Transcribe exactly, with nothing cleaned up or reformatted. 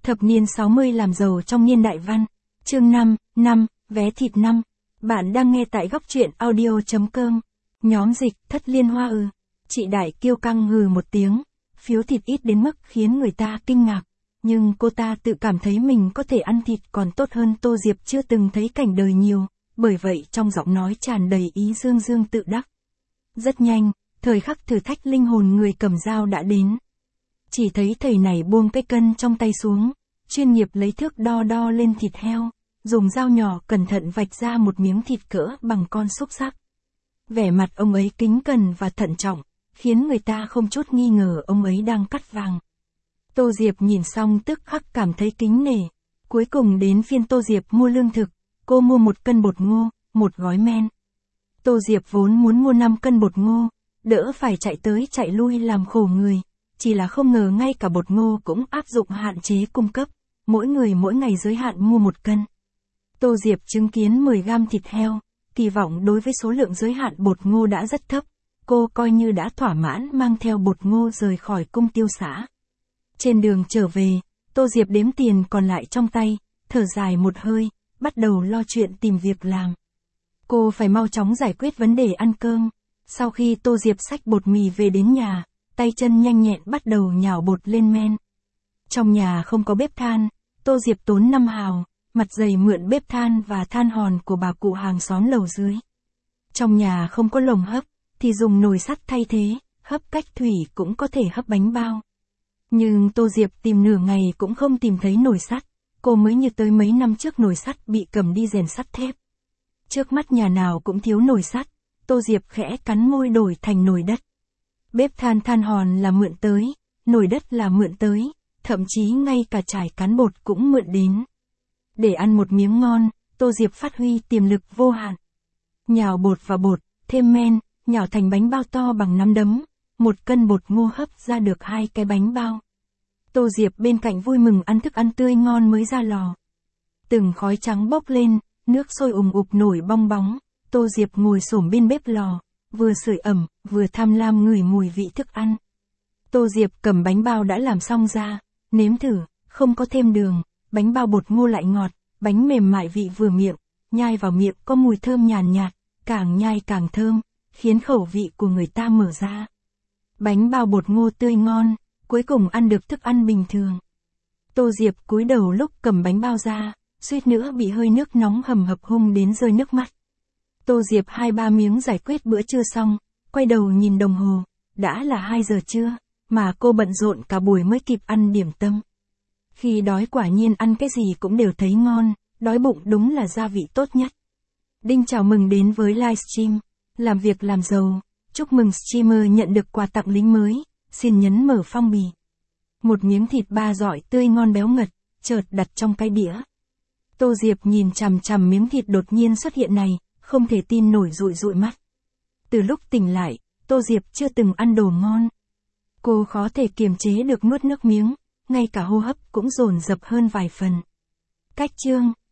Thập niên sáu mươi làm giàu trong niên đại văn. Chương năm, năm, vé thịt năm. Bạn đang nghe tại góc truyện audio chấm com. Nhóm dịch, Thất Liên Hoa ư. Chị Đại kêu căng ngừ một tiếng. Phiếu thịt ít đến mức khiến người ta kinh ngạc. Nhưng cô ta tự cảm thấy mình có thể ăn thịt còn tốt hơn Tô Diệp chưa từng thấy cảnh đời nhiều. Bởi vậy trong giọng nói tràn đầy ý dương dương tự đắc. Rất nhanh, thời khắc thử thách linh hồn người cầm dao đã đến. Chỉ thấy thầy này buông cái cân trong tay xuống, chuyên nghiệp lấy thước đo đo lên thịt heo, dùng dao nhỏ cẩn thận vạch ra một miếng thịt cỡ bằng con xúc xắc. Vẻ mặt ông ấy kính cẩn và thận trọng, khiến người ta không chút nghi ngờ ông ấy đang cắt vàng. Tô Diệp nhìn xong tức khắc cảm thấy kính nể. Cuối cùng đến phiên Tô Diệp mua lương thực, cô mua một cân bột ngô, một gói men. Tô Diệp vốn muốn mua năm cân bột ngô, đỡ phải chạy tới chạy lui làm khổ người. Chỉ là không ngờ ngay cả bột ngô cũng áp dụng hạn chế cung cấp, mỗi người mỗi ngày giới hạn mua một cân. Tô Diệp chứng kiến mười gam thịt heo, kỳ vọng đối với số lượng giới hạn bột ngô đã rất thấp, cô coi như đã thỏa mãn mang theo bột ngô rời khỏi cung tiêu xã. Trên đường trở về, Tô Diệp đếm tiền còn lại trong tay, thở dài một hơi, bắt đầu lo chuyện tìm việc làm. Cô phải mau chóng giải quyết vấn đề ăn cơm. Sau khi Tô Diệp xách bột mì về đến nhà, tay chân nhanh nhẹn bắt đầu nhào bột lên men. Trong nhà không có bếp than, Tô Diệp tốn năm hào, mặt dày mượn bếp than và than hòn của bà cụ hàng xóm lầu dưới. Trong nhà không có lồng hấp, thì dùng nồi sắt thay thế, hấp cách thủy cũng có thể hấp bánh bao. Nhưng Tô Diệp tìm nửa ngày cũng không tìm thấy nồi sắt, cô mới như tới mấy năm trước nồi sắt bị cầm đi rèn sắt thép. Trước mắt nhà nào cũng thiếu nồi sắt, Tô Diệp khẽ cắn môi đổi thành nồi đất. Bếp than than hòn là mượn tới, nồi đất là mượn tới, thậm chí ngay cả chải cán bột cũng mượn đến. Để ăn một miếng ngon, Tô Diệp phát huy tiềm lực vô hạn. Nhào bột vào bột, thêm men, nhào thành bánh bao to bằng nắm đấm, một cân bột ngô hấp ra được hai cái bánh bao. Tô Diệp bên cạnh vui mừng ăn thức ăn tươi ngon mới ra lò. Từng khói trắng bốc lên, nước sôi ùng ục nổi bong bóng, Tô Diệp ngồi xổm bên bếp lò, vừa sưởi ẩm, vừa tham lam ngửi mùi vị thức ăn. Tô Diệp cầm bánh bao đã làm xong ra, nếm thử, không có thêm đường, bánh bao bột ngô lại ngọt, bánh mềm mại vị vừa miệng, nhai vào miệng có mùi thơm nhàn nhạt, càng nhai càng thơm, khiến khẩu vị của người ta mở ra. Bánh bao bột ngô tươi ngon, cuối cùng ăn được thức ăn bình thường. Tô Diệp cúi đầu lúc cầm bánh bao ra, suýt nữa bị hơi nước nóng hầm hập hung đến rơi nước mắt. Tô Diệp hai ba miếng giải quyết bữa trưa xong, quay đầu nhìn đồng hồ, đã là hai giờ trưa, mà cô bận rộn cả buổi mới kịp ăn điểm tâm. Khi đói quả nhiên ăn cái gì cũng đều thấy ngon, đói bụng đúng là gia vị tốt nhất. Đinh chào mừng đến với livestream, làm việc làm giàu, chúc mừng streamer nhận được quà tặng lính mới, xin nhấn mở phong bì. Một miếng thịt ba dọi tươi ngon béo ngật, chợt đặt trong cái đĩa. Tô Diệp nhìn chằm chằm miếng thịt đột nhiên xuất hiện này, không thể tin nổi dụi dụi mắt. Từ lúc tỉnh lại, Tô Diệp chưa từng ăn đồ ngon. Cô khó thể kiềm chế được nuốt nước miếng, ngay cả hô hấp cũng dồn dập hơn vài phần. Cách chương